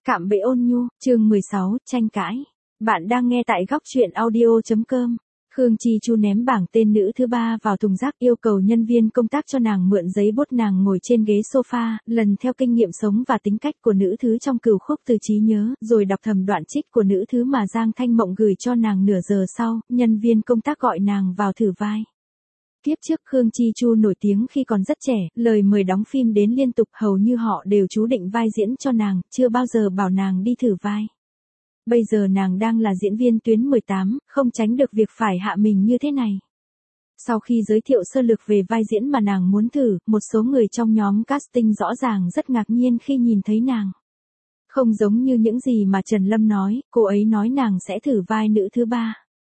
Cạm bẫy ôn nhu, chương 16, tranh cãi. Bạn đang nghe tại góc truyện audio.com. Khương Chi Chu ném bảng tên nữ thứ ba vào thùng rác, yêu cầu nhân viên công tác cho nàng mượn giấy bút. Nàng ngồi trên ghế sofa, lần theo kinh nghiệm sống và tính cách của nữ thứ trong Cửu Khúc từ trí nhớ, rồi đọc thầm đoạn trích của nữ thứ mà Giang Thanh Mộng gửi cho nàng nửa giờ sau. Nhân viên công tác gọi nàng vào thử vai. Kiếp trước Khương Chi Chu nổi tiếng khi còn rất trẻ, lời mời đóng phim đến liên tục, hầu như họ đều chú định vai diễn cho nàng, chưa bao giờ bảo nàng đi thử vai. Bây giờ nàng đang là diễn viên tuyến 18, không tránh được việc phải hạ mình như thế này. Sau khi giới thiệu sơ lược về vai diễn mà nàng muốn thử, một số người trong nhóm casting rõ ràng rất ngạc nhiên khi nhìn thấy nàng. Không giống như những gì mà Trần Lâm nói, cô ấy nói nàng sẽ thử vai nữ thứ ba.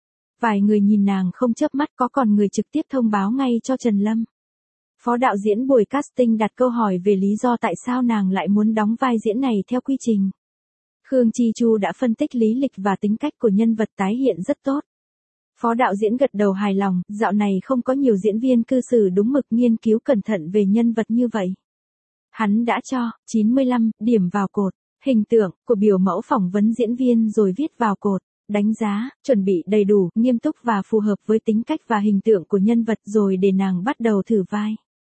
Vài người nhìn nàng không chớp mắt, có còn người trực tiếp thông báo ngay cho Trần Lâm. Phó đạo diễn buổi casting đặt câu hỏi về lý do tại sao nàng lại muốn đóng vai diễn này theo quy trình. Khương Chi Chu đã phân tích lý lịch và tính cách của nhân vật tái hiện rất tốt. Phó đạo diễn gật đầu hài lòng, dạo này không có nhiều diễn viên cư xử đúng mực, nghiên cứu cẩn thận về nhân vật như vậy. Hắn đã cho 95 điểm vào cột, hình tượng của biểu mẫu phỏng vấn diễn viên rồi viết vào cột. Đánh giá, chuẩn bị đầy đủ, nghiêm túc và phù hợp với tính cách và hình tượng của nhân vật rồi để nàng bắt đầu thử vai.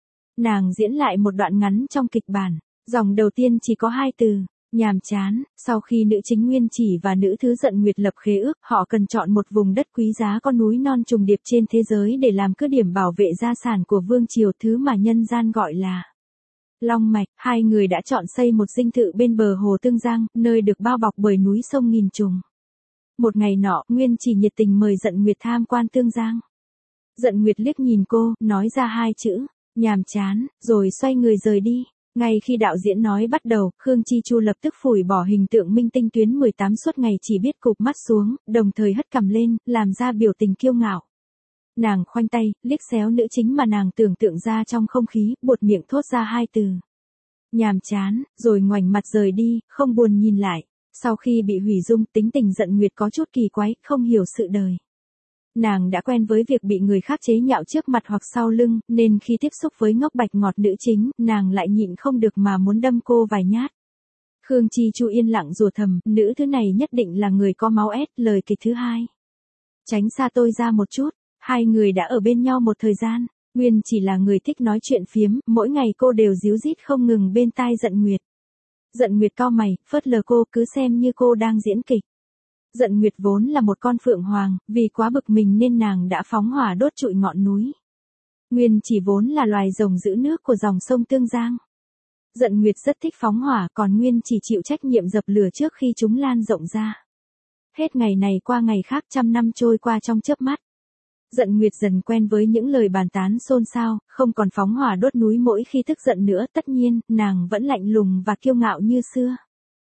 Nàng diễn lại một đoạn ngắn trong kịch bản. Dòng đầu tiên chỉ có 2 từ, nhàm chán. Sau khi nữ chính Nguyên Chỉ và nữ thứ Dận Nguyệt lập khế ước, họ cần chọn một vùng đất quý giá có núi non trùng điệp trên thế giới để làm cứ điểm bảo vệ gia sản của vương triều, thứ mà nhân gian gọi là Long Mạch. Hai người đã chọn xây một dinh thự bên bờ hồ Tương Giang, nơi được bao bọc bởi núi sông nghìn trùng. Một ngày nọ, Nguyên Chỉ nhiệt tình mời Dận Nguyệt tham quan Tương Giang. Dận Nguyệt liếc nhìn cô, nói ra 2 chữ, nhàm chán, rồi xoay người rời đi. Ngay khi đạo diễn nói bắt đầu, Khương Chi Chu lập tức phủi bỏ hình tượng minh tinh tuyến 18 suốt ngày chỉ biết cụp mắt xuống, đồng thời hất cằm lên, làm ra biểu tình kiêu ngạo. Nàng khoanh tay, liếc xéo nữ chính mà nàng tưởng tượng ra trong không khí, buột miệng thốt ra 2 từ. Nhàm chán, rồi ngoảnh mặt rời đi, không buồn nhìn lại. Sau khi bị hủy dung, tính tình Dận Nguyệt có chút kỳ quái, không hiểu sự đời. Nàng đã quen với việc bị người khác chế nhạo trước mặt hoặc sau lưng, nên khi tiếp xúc với ngốc bạch ngọt nữ chính, nàng lại nhịn không được mà muốn đâm cô vài nhát. Khương Chi Chu yên lặng rủa thầm, nữ thứ này nhất định là người có máu ép. Lời kịch thứ 2. Tránh xa tôi ra một chút. Hai người đã ở bên nhau một thời gian. Nguyên chỉ là người thích nói chuyện phiếm, mỗi ngày cô đều díu dít không ngừng bên tai Dận Nguyệt. Dận Nguyệt cau mày, phớt lờ cô, cứ xem như cô đang diễn kịch. Dận Nguyệt vốn là một con phượng hoàng, vì quá bực mình nên nàng đã phóng hỏa đốt trụi ngọn núi. Nguyên chỉ vốn là loài rồng giữ nước của dòng sông Tương Giang. Dận Nguyệt rất thích phóng hỏa, còn Nguyên chỉ chịu trách nhiệm dập lửa trước khi chúng lan rộng ra. Hết ngày này qua ngày khác, 100 năm trôi qua trong chớp mắt. Dận Nguyệt dần quen với những lời bàn tán xôn xao, không còn phóng hỏa đốt núi mỗi khi tức giận nữa. Tất nhiên, nàng vẫn lạnh lùng và kiêu ngạo như xưa.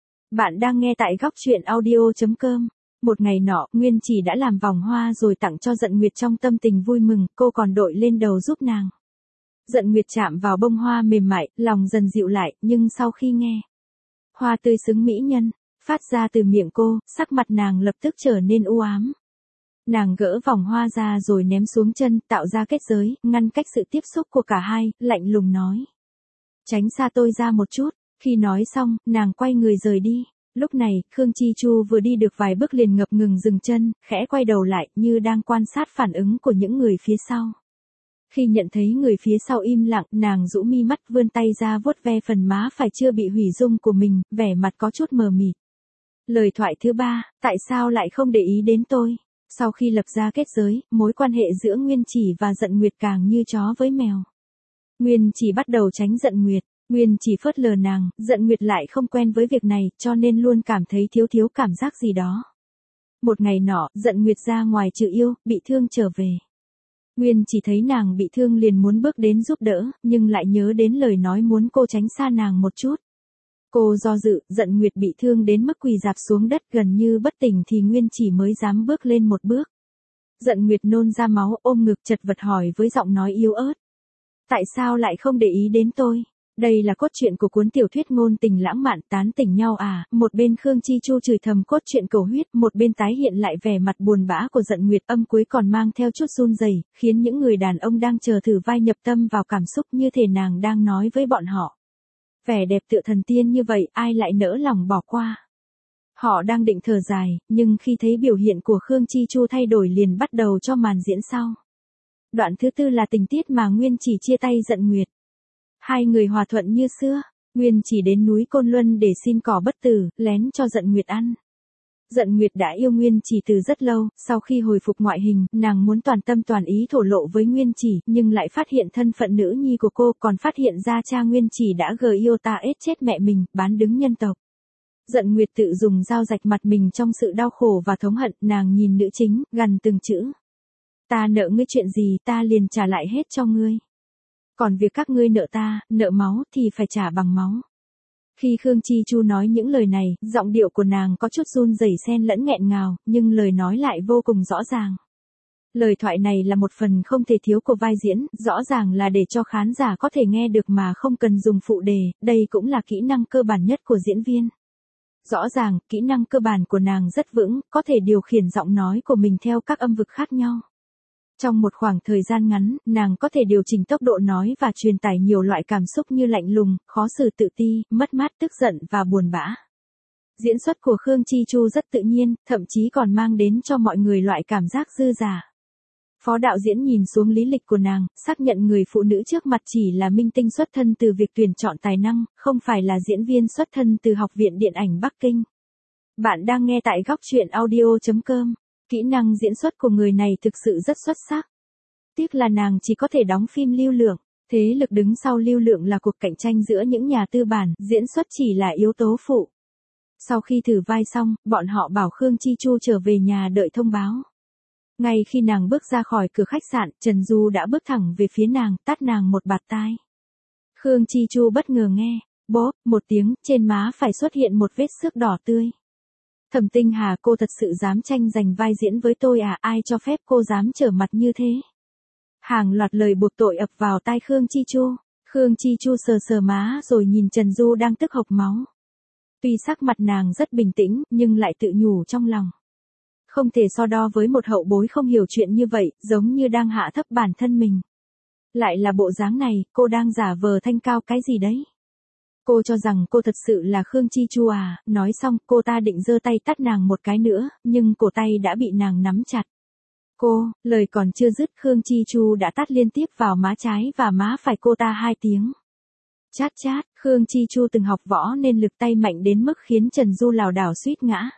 Bạn đang nghe tại góc truyện audio.com. Một ngày nọ, Nguyên Chỉ đã làm vòng hoa rồi tặng cho Dận Nguyệt trong tâm tình vui mừng, cô còn đội lên đầu giúp nàng. Dận Nguyệt chạm vào bông hoa mềm mại, lòng dần dịu lại, nhưng sau khi nghe hoa tươi xứng mỹ nhân phát ra từ miệng cô, sắc mặt nàng lập tức trở nên u ám. Nàng gỡ vòng hoa ra rồi ném xuống chân, tạo ra kết giới, ngăn cách sự tiếp xúc của cả hai, lạnh lùng nói. Tránh xa tôi ra một chút. Khi nói xong, nàng quay người rời đi. Lúc này, Khương Chi Chu vừa đi được vài bước liền ngập ngừng dừng chân, khẽ quay đầu lại, như đang quan sát phản ứng của những người phía sau. Khi nhận thấy người phía sau im lặng, nàng rũ mi mắt, vươn tay ra vuốt ve phần má phải chưa bị hủy dung của mình, vẻ mặt có chút mờ mịt. Lời thoại thứ 3, tại sao lại không để ý đến tôi? Sau khi lập ra kết giới, mối quan hệ giữa Nguyên Chỉ và Dận Nguyệt càng như chó với mèo. Nguyên Chỉ bắt đầu tránh Dận Nguyệt. Nguyên Chỉ phớt lờ nàng, Dận Nguyệt lại không quen với việc này, cho nên luôn cảm thấy thiếu cảm giác gì đó. Một ngày nọ, Dận Nguyệt ra ngoài trừ yêu, bị thương trở về. Nguyên Chỉ thấy nàng bị thương liền muốn bước đến giúp đỡ, nhưng lại nhớ đến lời nói muốn cô tránh xa nàng một chút. Cô do dự, Dận Nguyệt bị thương đến mức quỳ rạp xuống đất gần như bất tỉnh thì Nguyên Chỉ mới dám bước lên một bước. Dận Nguyệt nôn ra máu, ôm ngực chật vật hỏi với giọng nói yếu ớt. Tại sao lại không để ý đến tôi? Đây là cốt truyện của cuốn tiểu thuyết ngôn tình lãng mạn tán tỉnh nhau à? Một bên Khương Chi Chu chửi thầm cốt truyện cầu huyết, một bên tái hiện lại vẻ mặt buồn bã của Dận Nguyệt, âm cuối còn mang theo chút run rẩy, khiến những người đàn ông đang chờ thử vai nhập tâm vào cảm xúc như thể nàng đang nói với bọn họ. Vẻ đẹp tựa thần tiên như vậy ai lại nỡ lòng bỏ qua. Họ đang định thở dài, nhưng khi thấy biểu hiện của Khương Chi Chu thay đổi liền bắt đầu cho màn diễn sau. Đoạn thứ tư là tình tiết mà Nguyên Chỉ chia tay Dận Nguyệt. Hai người hòa thuận như xưa, Nguyên Chỉ đến núi Côn Luân để xin cỏ bất tử, lén cho Dận Nguyệt ăn. Dận Nguyệt đã yêu Nguyên Chỉ từ rất lâu, sau khi hồi phục ngoại hình, nàng muốn toàn tâm toàn ý thổ lộ với Nguyên Chỉ, nhưng lại phát hiện thân phận nữ nhi của cô, còn phát hiện ra cha Nguyên Chỉ đã ết chết mẹ mình, bán đứng nhân tộc. Dận Nguyệt tự dùng dao rạch mặt mình trong sự đau khổ và thống hận, nàng nhìn nữ chính, gằn từng chữ. Ta nợ ngươi chuyện gì ta liền trả lại hết cho ngươi. Còn việc các ngươi nợ ta, nợ máu thì phải trả bằng máu. Khi Khương Chi Chu nói những lời này, giọng điệu của nàng có chút run rẩy xen lẫn nghẹn ngào, nhưng lời nói lại vô cùng rõ ràng. Lời thoại này là một phần không thể thiếu của vai diễn, rõ ràng là để cho khán giả có thể nghe được mà không cần dùng phụ đề, đây cũng là kỹ năng cơ bản nhất của diễn viên. Rõ ràng, kỹ năng cơ bản của nàng rất vững, có thể điều khiển giọng nói của mình theo các âm vực khác nhau. Trong một khoảng thời gian ngắn, nàng có thể điều chỉnh tốc độ nói và truyền tải nhiều loại cảm xúc như lạnh lùng, khó xử tự ti, mất mát tức giận và buồn bã. Diễn xuất của Khương Chi Chu rất tự nhiên, thậm chí còn mang đến cho mọi người loại cảm giác dư dả. Phó đạo diễn nhìn xuống lý lịch của nàng, xác nhận người phụ nữ trước mặt chỉ là minh tinh xuất thân từ việc tuyển chọn tài năng, không phải là diễn viên xuất thân từ Học viện Điện ảnh Bắc Kinh. Bạn đang nghe tại góc truyện audio.com. Kỹ năng diễn xuất của người này thực sự rất xuất sắc. Tiếc là nàng chỉ có thể đóng phim lưu lượng. Thế lực đứng sau lưu lượng là cuộc cạnh tranh giữa những nhà tư bản, diễn xuất chỉ là yếu tố phụ. Sau khi thử vai xong, bọn họ bảo Khương Chi Chu trở về nhà đợi thông báo. Ngay khi nàng bước ra khỏi cửa khách sạn, Trần Du đã bước thẳng về phía nàng, tát nàng một bạt tai. Khương Chi Chu bất ngờ nghe, bốp, một tiếng, trên má phải xuất hiện một vết xước đỏ tươi. Thẩm Tinh Hà, cô thật sự dám tranh giành vai diễn với tôi à, ai cho phép cô dám trở mặt như thế? Hàng loạt lời buộc tội ập vào tai Khương Chi Chu. Khương Chi Chu sờ sờ má rồi nhìn Trần Du đang tức hộc máu. Tuy sắc mặt nàng rất bình tĩnh, nhưng lại tự nhủ trong lòng. Không thể so đo với một hậu bối không hiểu chuyện như vậy, giống như đang hạ thấp bản thân mình. Lại là bộ dáng này, cô đang giả vờ thanh cao cái gì đấy? Cô cho rằng cô thật sự là Khương Chi Chu à, nói xong cô ta định giơ tay tát nàng một cái nữa, nhưng cổ tay đã bị nàng nắm chặt. Lời còn chưa dứt Khương Chi Chu đã tát liên tiếp vào má trái và má phải cô ta 2 tiếng. Chát chát, Khương Chi Chu từng học võ nên lực tay mạnh đến mức khiến Trần Du lảo đảo suýt ngã.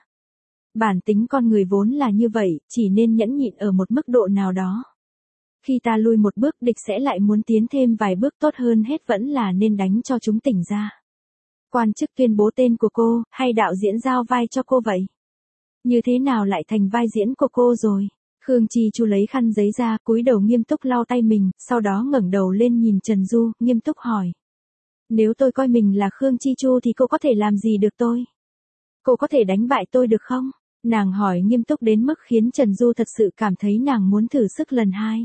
Bản tính con người vốn là như vậy, chỉ nên nhẫn nhịn ở một mức độ nào đó. Khi ta lui một bước địch sẽ lại muốn tiến thêm vài bước, tốt hơn hết vẫn là nên đánh cho chúng tỉnh ra. Quan chức tuyên bố tên của cô, hay đạo diễn giao vai cho cô vậy? Như thế nào lại thành vai diễn của cô rồi? Khương Chi Chu lấy khăn giấy ra, cúi đầu nghiêm túc lau tay mình, sau đó ngẩng đầu lên nhìn Trần Du, nghiêm túc hỏi. Nếu tôi coi mình là Khương Chi Chu thì cô có thể làm gì được tôi? Cô có thể đánh bại tôi được không? Nàng hỏi nghiêm túc đến mức khiến Trần Du thật sự cảm thấy nàng muốn thử sức lần 2.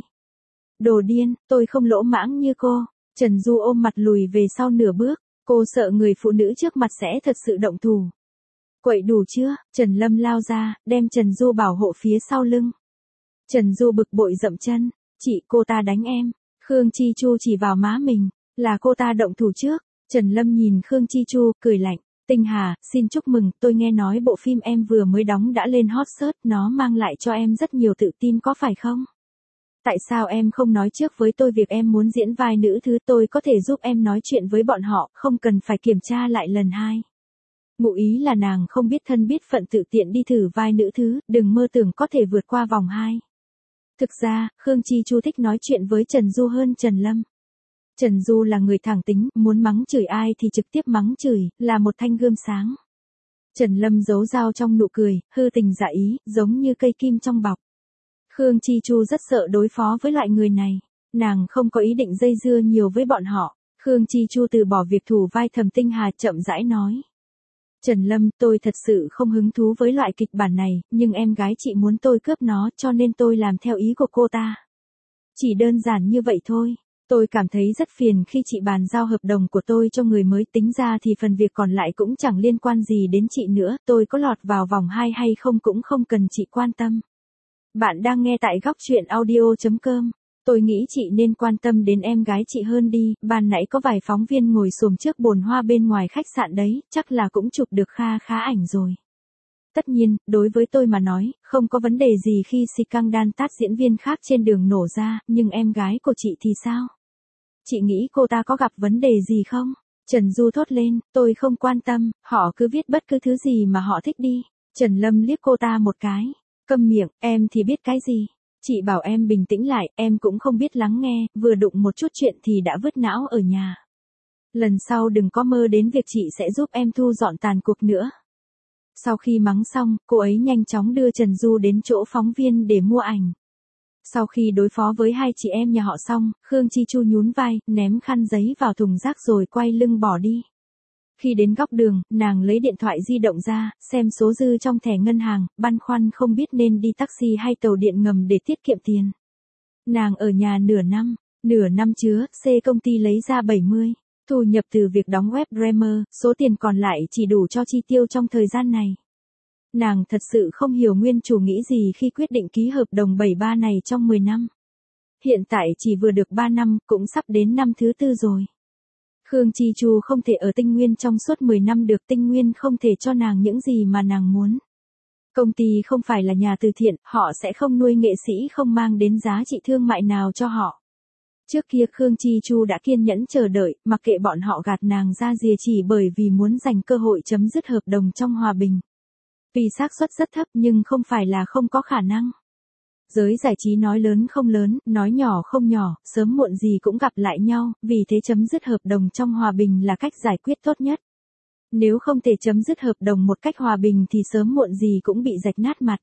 Đồ điên, tôi không lỗ mãng như cô. Trần Du ôm mặt lùi về sau nửa bước, cô sợ người phụ nữ trước mặt sẽ thật sự động thủ. Quậy đủ chưa? Trần Lâm lao ra, đem Trần Du bảo hộ phía sau lưng. Trần Du bực bội dậm chân, chị cô ta đánh em. Khương Chi Chu chỉ vào má mình, là cô ta động thủ trước. Trần Lâm nhìn Khương Chi Chu, cười lạnh. Tinh Hà, xin chúc mừng, tôi nghe nói bộ phim em vừa mới đóng đã lên hot search, nó mang lại cho em rất nhiều tự tin có phải không? Tại sao em không nói trước với tôi việc em muốn diễn vai nữ thứ, tôi có thể giúp em nói chuyện với bọn họ, không cần phải kiểm tra lại lần 2. Ngụ ý là nàng không biết thân biết phận tự tiện đi thử vai nữ thứ, đừng mơ tưởng có thể vượt qua vòng 2. Thực ra, Khương Chi Chu thích nói chuyện với Trần Du hơn Trần Lâm. Trần Du là người thẳng tính, muốn mắng chửi ai thì trực tiếp mắng chửi, là một thanh gươm sáng. Trần Lâm giấu dao trong nụ cười, hư tình giả ý, giống như cây kim trong bọc. Khương Chi Chu rất sợ đối phó với loại người này. Nàng không có ý định dây dưa nhiều với bọn họ. Khương Chi Chu từ bỏ việc thủ vai Thẩm Tinh Hà, chậm rãi nói. Trần Lâm, tôi thật sự không hứng thú với loại kịch bản này, nhưng em gái chị muốn tôi cướp nó cho nên tôi làm theo ý của cô ta. Chỉ đơn giản như vậy thôi. Tôi cảm thấy rất phiền khi chị bàn giao hợp đồng của tôi cho người mới, tính ra thì phần việc còn lại cũng chẳng liên quan gì đến chị nữa, tôi có lọt vào vòng 2 hay không cũng không cần chị quan tâm. Bạn đang nghe tại góc truyện audio.com. Tôi nghĩ chị nên quan tâm đến em gái chị hơn đi, ban nãy có vài phóng viên ngồi xổm trước bồn hoa bên ngoài khách sạn đấy, chắc là cũng chụp được kha khá ảnh rồi. Tất nhiên, đối với tôi mà nói, không có vấn đề gì khi si căng đan tát diễn viên khác trên đường nổ ra, nhưng em gái của chị thì sao? Chị nghĩ cô ta có gặp vấn đề gì không? Trần Du thốt lên, tôi không quan tâm, họ cứ viết bất cứ thứ gì mà họ thích đi. Trần Lâm liếc cô ta một cái. Câm miệng, em thì biết cái gì? Chị bảo em bình tĩnh lại, em cũng không biết lắng nghe, vừa đụng một chút chuyện thì đã vứt não ở nhà. Lần sau đừng có mơ đến việc chị sẽ giúp em thu dọn tàn cuộc nữa. Sau khi mắng xong, cô ấy nhanh chóng đưa Trần Du đến chỗ phóng viên để mua ảnh. Sau khi đối phó với hai chị em nhà họ xong, Khương Chi Chu nhún vai, ném khăn giấy vào thùng rác rồi quay lưng bỏ đi. Khi đến góc đường, nàng lấy điện thoại di động ra, xem số dư trong thẻ ngân hàng, băn khoăn không biết nên đi taxi hay tàu điện ngầm để tiết kiệm tiền. Nàng ở nhà nửa năm chứa, C công ty lấy ra 70. Thu nhập từ việc đóng web Dreamer, số tiền còn lại chỉ đủ cho chi tiêu trong thời gian này. Nàng thật sự không hiểu nguyên chủ nghĩ gì khi quyết định ký hợp đồng 73 này trong 10 năm. Hiện tại chỉ vừa được 3 năm, cũng sắp đến năm thứ 4 rồi. Khương Chi Chu không thể ở Tinh Nguyên trong suốt 10 năm được, Tinh Nguyên không thể cho nàng những gì mà nàng muốn. Công ty không phải là nhà từ thiện, họ sẽ không nuôi nghệ sĩ không mang đến giá trị thương mại nào cho họ. Trước kia Khương Chi Chu đã kiên nhẫn chờ đợi, mặc kệ bọn họ gạt nàng ra rìa chỉ bởi vì muốn giành cơ hội chấm dứt hợp đồng trong hòa bình. Vì xác suất rất thấp nhưng không phải là không có khả năng. Giới giải trí nói lớn không lớn, nói nhỏ không nhỏ, sớm muộn gì cũng gặp lại nhau, vì thế chấm dứt hợp đồng trong hòa bình là cách giải quyết tốt nhất. Nếu không thể chấm dứt hợp đồng một cách hòa bình thì sớm muộn gì cũng bị rạch nát mặt.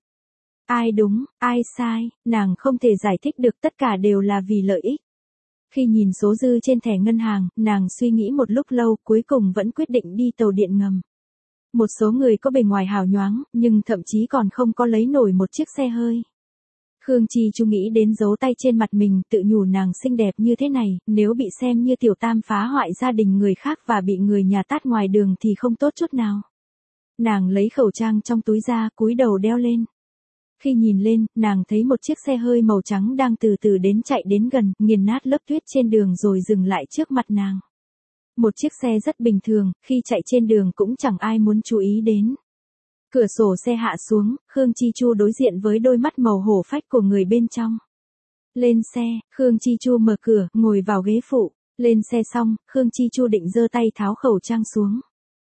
Ai đúng, ai sai, nàng không thể giải thích được, tất cả đều là vì lợi ích. Khi nhìn số dư trên thẻ ngân hàng, nàng suy nghĩ một lúc lâu, cuối cùng vẫn quyết định đi tàu điện ngầm. Một số người có bề ngoài hào nhoáng, nhưng thậm chí còn không có lấy nổi một chiếc xe hơi. Khương Chi Chu nghĩ đến dấu tay trên mặt mình, tự nhủ nàng xinh đẹp như thế này, nếu bị xem như tiểu tam phá hoại gia đình người khác và bị người nhà tát ngoài đường thì không tốt chút nào. Nàng lấy khẩu trang trong túi ra, cúi đầu đeo lên. Khi nhìn lên, nàng thấy một chiếc xe hơi màu trắng đang từ từ chạy đến gần, nghiền nát lớp tuyết trên đường rồi dừng lại trước mặt nàng. Một chiếc xe rất bình thường, khi chạy trên đường cũng chẳng ai muốn chú ý đến. Cửa sổ xe hạ xuống, Khương Chi Chu đối diện với đôi mắt màu hổ phách của người bên trong. Lên xe, Khương Chi Chu mở cửa, ngồi vào ghế phụ. Lên xe xong, Khương Chi Chu định giơ tay tháo khẩu trang xuống.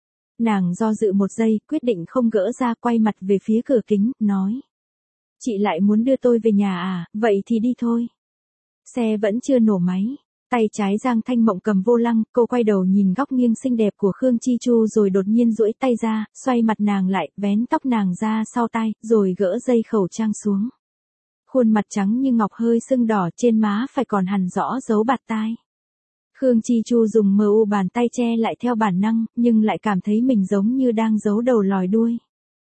Nàng do dự một giây, quyết định không gỡ ra, quay mặt về phía cửa kính, nói. Chị lại muốn đưa tôi về nhà à, vậy thì đi thôi. Xe vẫn chưa nổ máy. Tay trái Giang Thanh Mộng cầm vô lăng, cô quay đầu nhìn góc nghiêng xinh đẹp của Khương Chi Chu rồi đột nhiên duỗi tay ra, xoay mặt nàng lại, vén tóc nàng ra sau tai, rồi gỡ dây khẩu trang xuống. Khuôn mặt trắng như ngọc hơi sưng đỏ, trên má phải còn hằn rõ dấu bạt tai. Khương Chi Chu dùng mu bàn tay che lại theo bản năng, nhưng lại cảm thấy mình giống như đang giấu đầu lòi đuôi.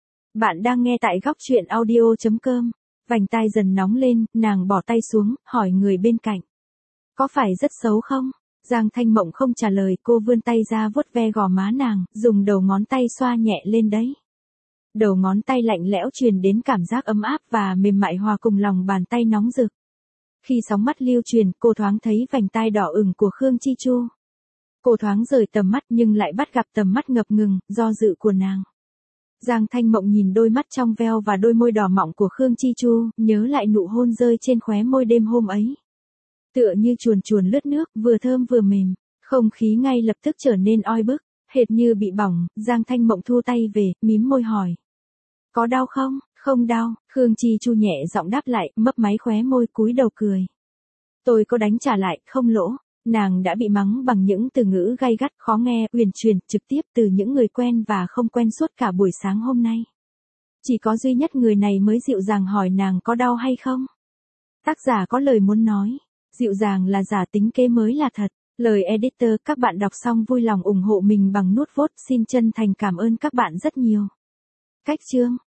Bạn đang nghe tại góc truyện audio.com. Vành tai dần nóng lên, nàng bỏ tay xuống, hỏi người bên cạnh. Có phải rất xấu không? Giang Thanh Mộng không trả lời, cô vươn tay ra vuốt ve gò má nàng, dùng đầu ngón tay xoa nhẹ lên đấy. Đầu ngón tay lạnh lẽo truyền đến cảm giác ấm áp và mềm mại hòa cùng lòng bàn tay nóng rực. Khi sóng mắt lưu truyền, cô thoáng thấy vành tai đỏ ửng của Khương Chi Chu. Cô thoáng rời tầm mắt nhưng lại bắt gặp tầm mắt ngập ngừng, do dự của nàng. Giang Thanh Mộng nhìn đôi mắt trong veo và đôi môi đỏ mọng của Khương Chi Chu, nhớ lại nụ hôn rơi trên khóe môi đêm hôm ấy. Tựa như chuồn chuồn lướt nước, vừa thơm vừa mềm, không khí ngay lập tức trở nên oi bức, hệt như bị bỏng. Giang Thanh Mộng thu tay về, mím môi hỏi. Có đau không? Không đau, Khương Chi Chu nhẹ giọng đáp lại, mấp máy khóe môi cúi đầu cười. Tôi có đánh trả lại, không lỗ. Nàng đã bị mắng bằng những từ ngữ gay gắt, khó nghe, uyển chuyển, trực tiếp từ những người quen và không quen suốt cả buổi sáng hôm nay. Chỉ có duy nhất người này mới dịu dàng hỏi nàng có đau hay không. Tác giả có lời muốn nói. Dịu dàng là giả, tính kế mới là thật. Lời editor, các bạn đọc xong vui lòng ủng hộ mình bằng nút vote, xin chân thành cảm ơn các bạn rất nhiều. Cách chương